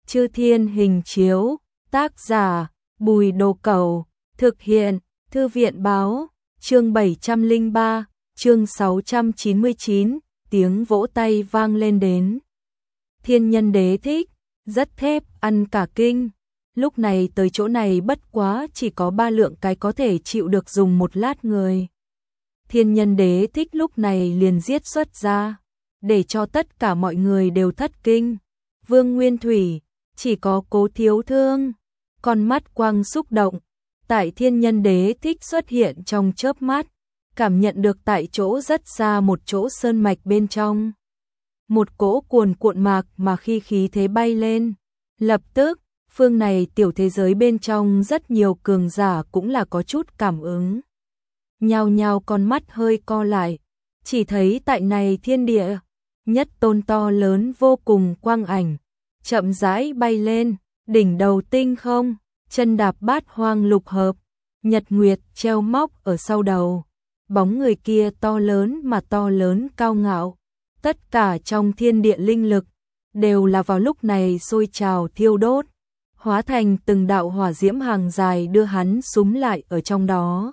Chư Thiên Hình Chiếu, tác giả, Bùi Đồ Cẩu, thực hiện, Thư viện Báo, chương 703, chương 699, tiếng vỗ tay vang lên đến. Thiên Nhân Đế thích, rất thép, ăn cả kinh. Lúc này tới chỗ này bất quá chỉ có 3 lượng cái có thể chịu được dùng một lát người. Thiên Nhân Đế thích lúc này liền giết xuất ra, để cho tất cả mọi người đều thất kinh. Vương Nguyên Thủy, chỉ có Cố Thiếu Thương, con mắt quang xúc động, tại Thiên Nhân Đế thích xuất hiện trong chớp mắt, cảm nhận được tại chỗ rất xa một chỗ sơn mạch bên trong. Một cỗ cuồn cuộn mạc mà khí thế bay lên, lập tức, phương này tiểu thế giới bên trong rất nhiều cường giả cũng là có chút cảm ứng. Nhao nhao con mắt hơi co lại, chỉ thấy tại này thiên địa, nhất tôn to lớn vô cùng quang ảnh, chậm rãi bay lên, đỉnh đầu tinh không, chân đạp bát hoang lục hợp, nhật nguyệt treo móc ở sau đầu. Bóng người kia to lớn mà to lớn cao ngạo, tất cả trong thiên địa linh lực đều là vào lúc này sôi trào thiêu đốt, hóa thành từng đạo hỏa diễm hàng dài đưa hắn súm lại ở trong đó.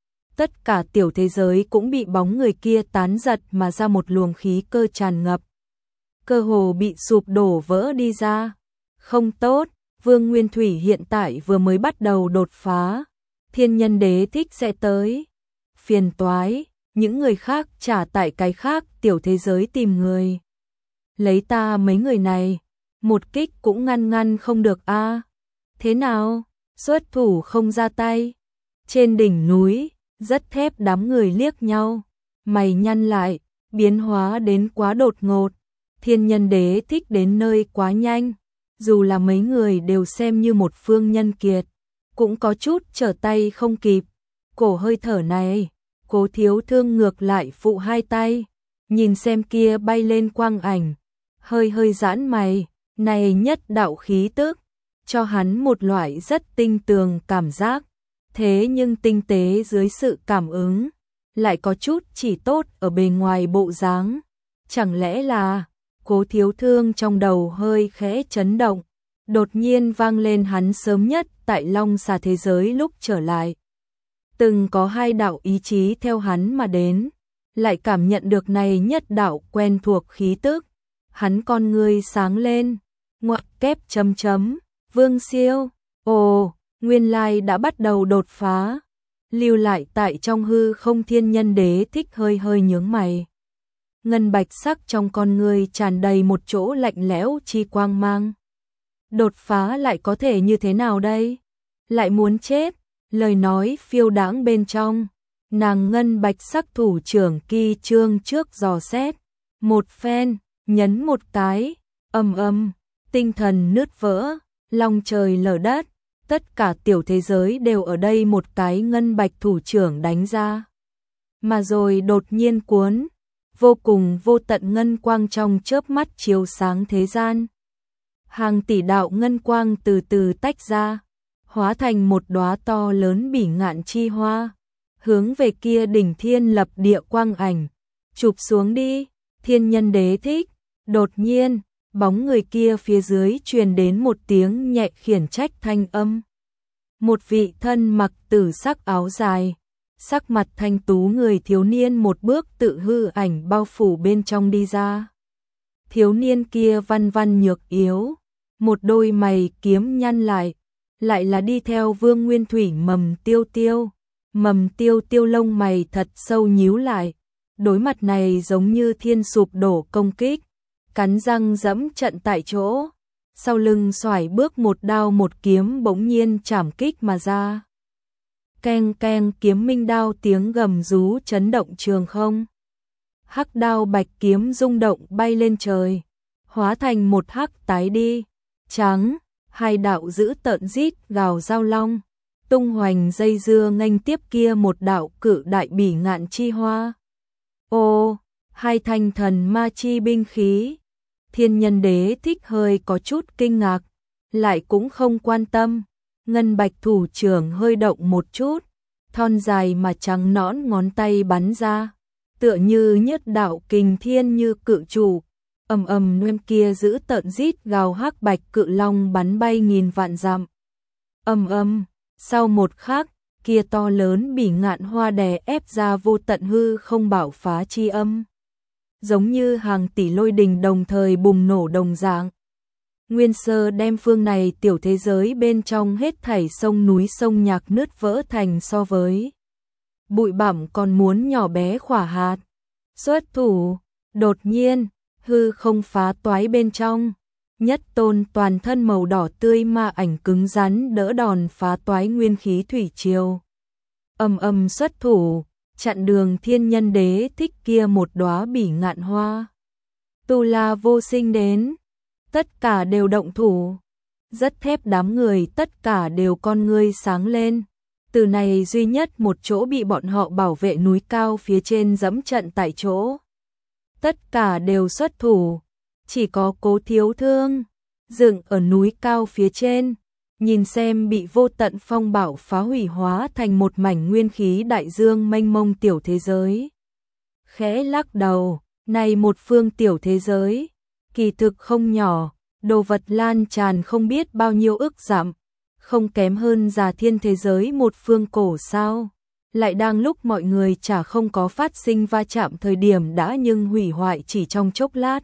Tất cả tiểu thế giới cũng bị bóng người kia tán giật mà ra một luồng khí cơ tràn ngập, cơ hồ bị sụp đổ vỡ đi ra. Không tốt, Vương Nguyên Thủy hiện tại vừa mới bắt đầu đột phá, Thiên Nhân Đế thích sẽ tới. Phiền toái, những người khác trả tại cái khác tiểu thế giới tìm người. Lấy ta mấy người này, một kích cũng ngăn không được a. Thế nào, xuất thủ không ra tay. Trên đỉnh núi, rất thép đám người liếc nhau, mày nhăn lại, biến hóa đến quá đột ngột. Thiên Nhân Đế thích đến nơi quá nhanh, dù là mấy người đều xem như một phương nhân kiệt, cũng có chút trở tay không kịp. Cổ hơi thở này, Cố Thiếu Thương ngược lại phụ hai tay, nhìn xem kia bay lên quang ảnh, hơi giãn mày, này nhất đạo khí tức, cho hắn một loại rất tinh tường cảm giác, thế nhưng tinh tế dưới sự cảm ứng, lại có chút chỉ tốt ở bề ngoài bộ dáng. Chẳng lẽ là, Cố Thiếu Thương trong đầu hơi khẽ chấn động, đột nhiên vang lên hắn sớm nhất tại Long Xà thế giới lúc trở lại. Từng có 2 đạo ý chí theo hắn mà đến, lại cảm nhận được này nhất đạo quen thuộc khí tức. Hắn con ngươi sáng lên, ngoặc kép chấm chấm, Vương Siêu, ồ, nguyên lai đã bắt đầu đột phá. Lưu lại tại trong hư không Thiên Nhân Đế thích hơi nhướng mày. Ngân bạch sắc trong con ngươi tràn đầy một chỗ lạnh lẽo chi quang mang. Đột phá lại có thể như thế nào đây? Lại muốn chết? Lời nói phiêu đãng bên trong, nàng ngân bạch sắc thủ trưởng kỳ trương trước dò xét, một phen, nhấn một cái, ầm, tinh thần nứt vỡ, long trời lở đất, tất cả tiểu thế giới đều ở đây một cái ngân bạch thủ trưởng đánh ra. Mà rồi đột nhiên cuốn, vô cùng vô tận ngân quang trong chớp mắt chiếu sáng thế gian. Hàng tỷ đạo ngân quang từ từ tách ra, hóa thành một đóa to lớn bỉ ngạn chi hoa, hướng về kia đỉnh thiên lập địa quang ảnh, chụp xuống đi. Thiên Nhân Đế thích, đột nhiên, bóng người kia phía dưới truyền đến một tiếng nhẹ khiển trách thanh âm. Một vị thân mặc tử sắc áo dài, sắc mặt thanh tú người thiếu niên một bước tự hư ảnh bao phủ bên trong đi ra. Thiếu niên kia văn văn nhược yếu, một đôi mày kiếm nhăn lại là đi theo Vương Nguyên Thủy. Mầm tiêu lông mày thật sâu nhíu lại, đối mặt này giống như thiên sụp đổ công kích, cắn răng giẫm trận tại chỗ, sau lưng xoải bước một đao một kiếm bỗng nhiên chảm kích mà ra. Keng keng, kiếm minh đao tiếng gầm rú chấn động trường không. Hắc đao bạch kiếm rung động bay lên trời, hóa thành một hắc tái đi, trắng. 2 đạo giữ tợn rít gào giao long, tung hoành dây dưa nghênh tiếp kia một đạo cự đại bỉ ngạn chi hoa. Ô, 2 thanh thần ma chi binh khí. Thiên Nhân Đế thích hơi có chút kinh ngạc, lại cũng không quan tâm. Ngân bạch thủ trưởng hơi động một chút, thon dài mà trắng nõn ngón tay bắn ra, tựa như nhất đạo kình thiên như cự chủ, ầm ầm nguyên kia giữ tợn rít gào hắc bạch cự long bắn bay nghìn vạn dặm. Ầm ầm, sau một khắc, kia to lớn bỉ ngạn hoa đè ép ra vô tận hư không bạo phá chi âm. Giống như hàng tỷ lôi đình đồng thời bùng nổ đồng dạng. Nguyên sơ đem phương này tiểu thế giới bên trong hết thảy sông núi sông nhạc nứt vỡ thành so với bụi bặm còn muốn nhỏ bé khỏa hạt. Xuất thủ, đột nhiên, hư không phá toái bên trong. Nhất tôn toàn thân màu đỏ tươi ma ảnh cứng rắn đỡ đòn phá toái nguyên khí thủy triều. Ầm ầm xuất thủ, chặn đường thiên nhân đế thích kia một đóa bỉ ngạn hoa. Tu La Vô Sinh đến, tất cả đều động thủ. Rất thép đám người tất cả đều con ngươi sáng lên. Từ này duy nhất một chỗ bị bọn họ bảo vệ núi cao phía trên dẫm trận tại chỗ. Tất cả đều xuất thủ, chỉ có Cố Thiếu Thương dựng ở núi cao phía trên, nhìn xem bị vô tận phong bạo phá hủy hóa thành một mảnh nguyên khí đại dương mênh mông tiểu thế giới. Khẽ lắc đầu, này một phương tiểu thế giới, kỳ thực không nhỏ, đồ vật lan tràn không biết bao nhiêu ức dặm, không kém hơn Già Thiên thế giới một phương cổ sao. Lại đang lúc mọi người chả không có phát sinh va chạm thời điểm đã nhưng hủy hoại chỉ trong chốc lát.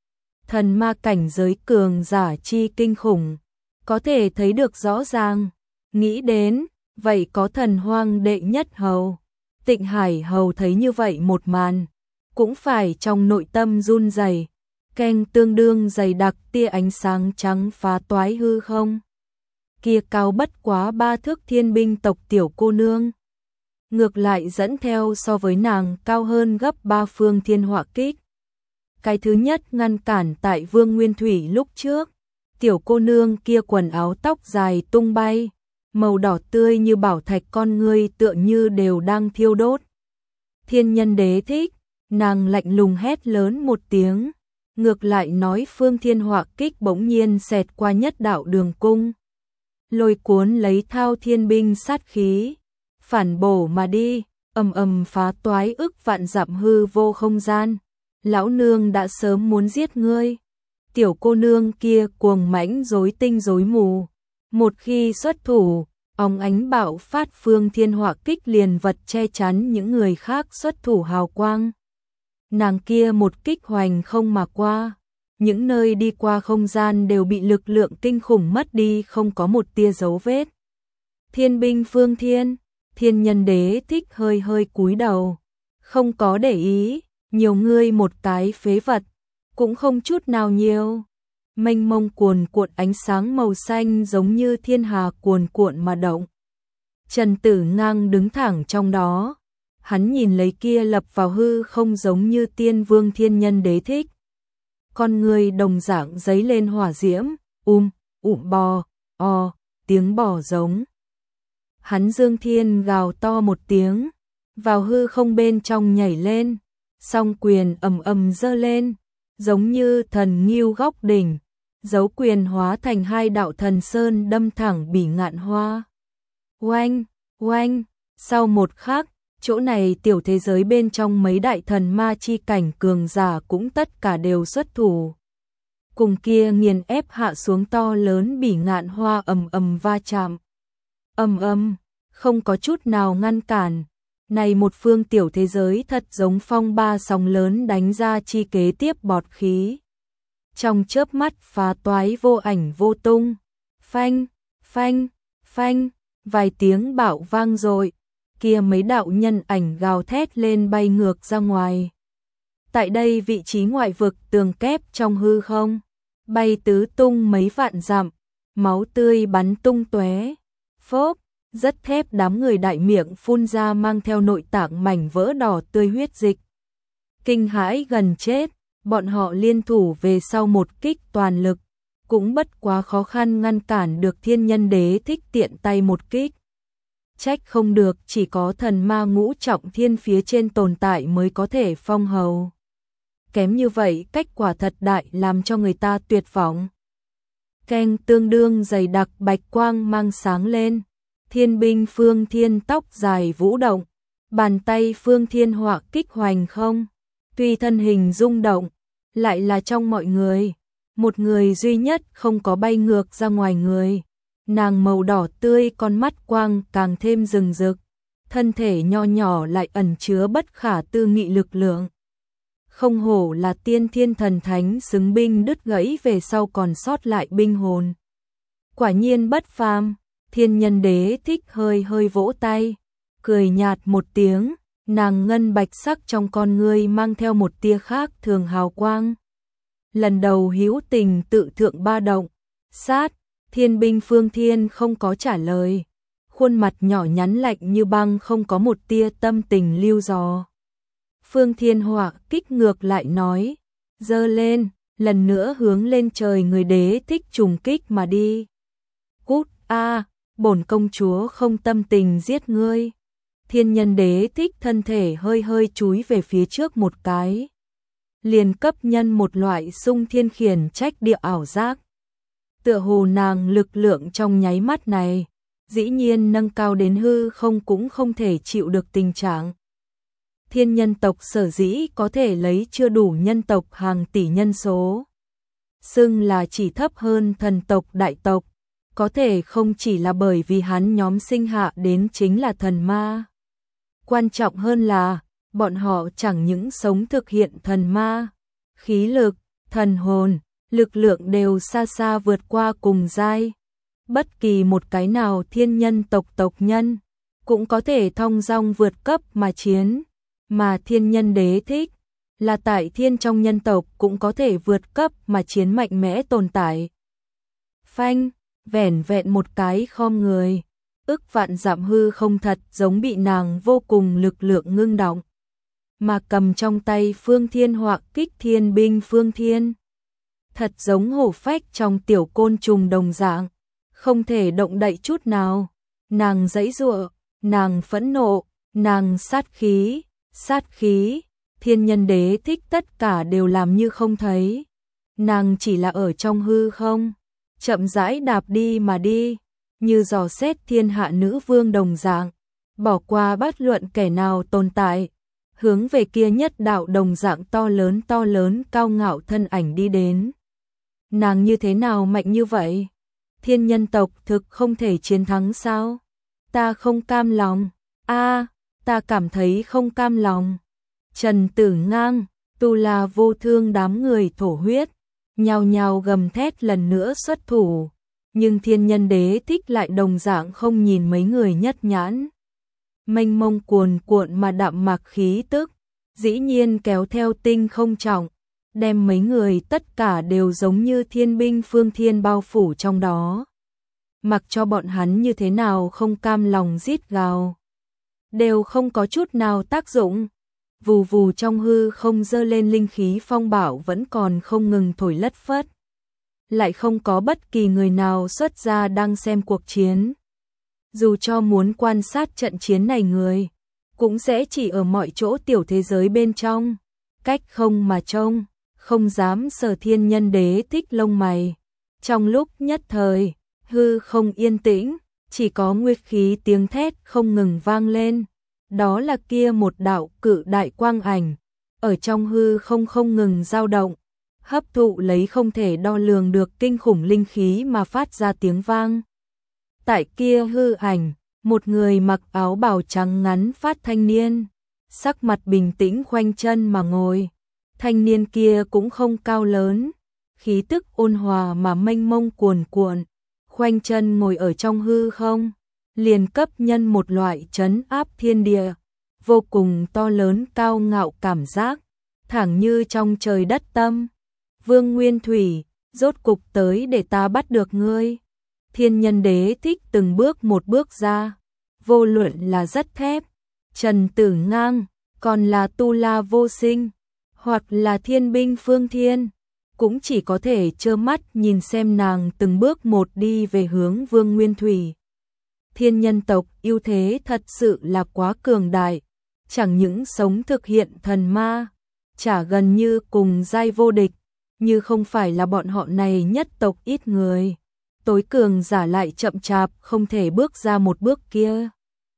Thần ma cảnh giới cường giả chi kinh khủng, có thể thấy được rõ ràng. Nghĩ đến, vậy có thần hoang đệ nhất hầu. Tịnh Hải hầu thấy như vậy một màn, cũng phải trong nội tâm run rẩy. Keng tương đương dày đặc tia ánh sáng trắng phá toái hư không. Kia cao bất quá 3 thước thiên binh tộc tiểu cô nương. Ngược lại dẫn theo so với nàng cao hơn gấp 3 phương thiên họa kích. Cái thứ nhất ngăn cản tại Vương Nguyên Thủy lúc trước. Tiểu cô nương kia quần áo tóc dài tung bay, màu đỏ tươi như bảo thạch con ngươi tựa như đều đang thiêu đốt. Thiên nhân đế thích, nàng lạnh lùng hét lớn một tiếng. Ngược lại nói phương thiên họa kích bỗng nhiên xẹt qua nhất đạo đường cung. Lôi cuốn lấy thao thiên binh sát khí. Phản bổ mà đi, ầm ầm phá toái ức vạn dặm hư vô không gian. Lão nương đã sớm muốn giết ngươi. Tiểu cô nương kia cuồng mãnh rối tinh rối mù. Một khi xuất thủ, óng ánh bạo phát phương thiên họa kích liền vật che chắn những người khác xuất thủ hào quang. Nàng kia một kích hoành không mà qua. Những nơi đi qua không gian đều bị lực lượng kinh khủng mất đi không có một tia dấu vết. Thiên binh phương thiên. Thiên nhân đế thích hơi hơi cúi đầu, không có để ý, nhiều ngươi một cái phế vật, cũng không chút nào nhiều. Mênh mông cuồn cuộn ánh sáng màu xanh giống như thiên hà cuồn cuộn mà động. Trần Tử Ngang đứng thẳng trong đó, hắn nhìn lấy kia lập vào hư không giống như tiên vương thiên nhân đế thích. Con người đồng dạng giấy lên hỏa diễm, bò, tiếng bò giống. Hắn dương thiên gào to một tiếng, vào hư không bên trong nhảy lên, song quyền ầm ầm giơ lên, giống như thần nghiêu góc đỉnh, dấu quyền hóa thành 2 đạo thần sơn đâm thẳng bỉ ngạn hoa. Oanh, oanh, sau một khắc, chỗ này tiểu thế giới bên trong mấy đại thần ma chi cảnh cường giả cũng tất cả đều xuất thủ. Cùng kia nghiền ép hạ xuống to lớn bỉ ngạn hoa ầm ầm va chạm. Ầm ầm, không có chút nào ngăn cản. Này một phương tiểu thế giới thật giống phong ba sóng lớn đánh ra chi kế tiếp bọt khí. Trong chớp mắt phá toái vô ảnh vô tung. Phanh, phanh, phanh, vài tiếng bạo vang dội. Kia mấy đạo nhân ảnh gào thét lên bay ngược ra ngoài. Tại đây vị trí ngoại vực tường kép trong hư không, bay tứ tung mấy vạn dặm, máu tươi bắn tung tóe. Phốp, rất thép đám người đại miệng phun ra mang theo nội tạng mảnh vỡ đỏ tươi huyết dịch. Kinh hãi gần chết, bọn họ liên thủ về sau một kích toàn lực, cũng bất quá khó khăn ngăn cản được thiên nhân đế thích tiện tay một kích. Trách không được chỉ có thần ma ngũ trọng thiên phía trên tồn tại mới có thể phong hầu. Kém như vậy cách quả thật đại làm cho người ta tuyệt vọng. Keng tương đương dày đặc bạch quang mang sáng lên. Thiên binh phương thiên tóc dài vũ động. Bàn tay phương thiên họa kích hoành không. Tuy thân hình rung động, lại là trong mọi người, một người duy nhất không có bay ngược ra ngoài người. Nàng màu đỏ tươi, con mắt quang càng thêm rừng rực, thân thể nho nhỏ lại ẩn chứa bất khả tư nghị lực lượng. Không hổ là tiên thiên thần thánh xứng binh đứt gãy về sau còn sót lại binh hồn. Quả nhiên bất phàm. Thiên Nhân Đế Thích hơi hơi vỗ tay, cười nhạt một tiếng, nàng ngân bạch sắc trong con ngươi mang theo một tia khác thường hào quang. Lần đầu hữu tình tự thượng ba động, sát, thiên binh Phương Thiên không có trả lời, khuôn mặt nhỏ nhắn lạnh như băng, không có một tia tâm tình lưu dò. Phương Thiên hỏa kích ngược lại nói, giơ lên, lần nữa hướng lên trời người Đế Thích trùng kích mà đi. Cút a, bổn công chúa không tâm tình giết ngươi. Thiên Nhân Đế Thích thân thể hơi hơi chúi về phía trước một cái, liền cấp nhân một loại xung thiên khiển trách địa ảo giác. Tựa hồ nàng lực lượng trong nháy mắt này, dĩ nhiên nâng cao đến hư không cũng không thể chịu được tình trạng. Thiên nhân tộc sở dĩ có thể lấy chưa đủ nhân tộc hàng tỷ nhân số, xưng là chỉ thấp hơn thần tộc đại tộc, có thể không chỉ là bởi vì hắn nhóm sinh hạ đến chính là thần ma. Quan trọng hơn là, bọn họ chẳng những sống thực hiện thần ma, khí lực, thần hồn, lực lượng đều xa xa vượt qua cùng giai. Bất kỳ một cái nào thiên nhân tộc tộc nhân, cũng có thể thong dong vượt cấp mà chiến, mà Thiên Nhân Đế Thích, là tại thiên trong nhân tộc cũng có thể vượt cấp mà chiến mạnh mẽ tồn tại. Phanh, vẻn vẹn một cái khom người, ức vạn dặm hư không thật giống bị nàng vô cùng lực lượng ngưng động, mà cầm trong tay Phương Thiên họa kích thiên binh Phương Thiên. Thật giống hổ phách trong tiểu côn trùng đồng dạng, không thể động đậy chút nào. Nàng giãy giụa, nàng phẫn nộ, nàng sát khí, Thiên Nhân Đế Thích tất cả đều làm như không thấy. Nàng chỉ là ở trong hư không, chậm rãi đạp đi mà đi, như dò xét thiên hạ nữ vương đồng dạng, bỏ qua bất luận kẻ nào tồn tại, hướng về kia nhất đạo đồng dạng to lớn cao ngạo thân ảnh đi đến. Nàng như thế nào mạnh như vậy? Thiên nhân tộc thực không thể chiến thắng sao? Ta không cam lòng. Ta cảm thấy không cam lòng. Trần Tử Ngang, Tu La Vô Thương đám người thổ huyết, nhao nhao gầm thét lần nữa xuất thủ, nhưng Thiên Nhân Đế Thích lại đồng dạng không nhìn mấy người nhất nhãn. Mênh mông cuồn cuộn mà đạm mạc khí tức, dĩ nhiên kéo theo tinh không trọng, đem mấy người tất cả đều giống như thiên binh Phương Thiên bao phủ trong đó. Mặc cho bọn hắn như thế nào không cam lòng rít gào, đều không có chút nào tác dụng. Vù vù trong hư không dơ lên linh khí phong bạo vẫn còn không ngừng thổi lất phất. Lại không có bất kỳ người nào xuất ra đang xem cuộc chiến. Dù cho muốn quan sát trận chiến này người, cũng sẽ chỉ ở mọi chỗ tiểu thế giới bên trong, cách không mà trông, không dám sờ Thiên Nhân Đế Thích lông mày. Trong lúc nhất thời, hư không yên tĩnh, chỉ có nguyệt khí tiếng thét không ngừng vang lên. Đó là kia một đạo cự đại quang ảnh, ở trong hư không không ngừng dao động, hấp thụ lấy không thể đo lường được kinh khủng linh khí mà phát ra tiếng vang. Tại kia hư ảnh, một người mặc áo bào trắng ngắn phát thanh niên, sắc mặt bình tĩnh khoanh chân mà ngồi. Thanh niên kia cũng không cao lớn, khí tức ôn hòa mà mênh mông cuồn cuộn, khoanh chân ngồi ở trong hư không, liền cấp nhân một loại trấn áp thiên địa, vô cùng to lớn cao ngạo cảm giác, thẳng như trong trời đất tâm. Vương Nguyên Thủy, rốt cục tới để ta bắt được ngươi. Thiên Nhân Đế Thích từng bước một bước ra, vô luận là rất thép, Trần Tử Ngang, còn là Tu La Vô Sinh, hoặc là thiên binh Phương Thiên, cũng chỉ có thể trơ mắt nhìn xem nàng từng bước một đi về hướng Vương Nguyên Thủy. Thiên nhân tộc ưu thế thật sự là quá cường đại, chẳng những sống thực hiện thần ma, chả gần như cùng giai vô địch, như không phải là bọn họ này nhất tộc ít người, tối cường giả lại chậm chạp không thể bước ra một bước kia.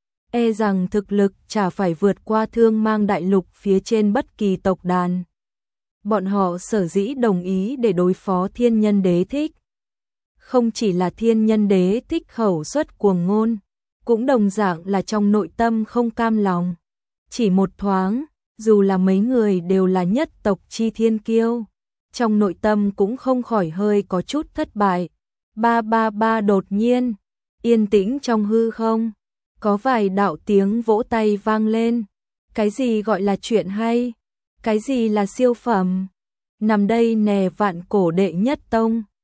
E rằng thực lực chả phải vượt qua Thương Mang đại lục phía trên bất kỳ tộc đàn. Bọn họ sở dĩ đồng ý để đối phó Thiên Nhân Đế thích. Không chỉ là Thiên Nhân Đế thích khẩu suất cuồng ngôn, cũng đồng dạng là trong nội tâm không cam lòng. Chỉ một thoáng, dù là mấy người đều là nhất tộc chi thiên kiêu, trong nội tâm cũng không khỏi hơi có chút thất bại. Ba ba ba đột nhiên, yên tĩnh trong hư không, có vài đạo tiếng vỗ tay vang lên. Cái gì gọi là chuyện hay? Cái gì là siêu phẩm? Nằm đây nè Vạn Cổ đệ nhất tông,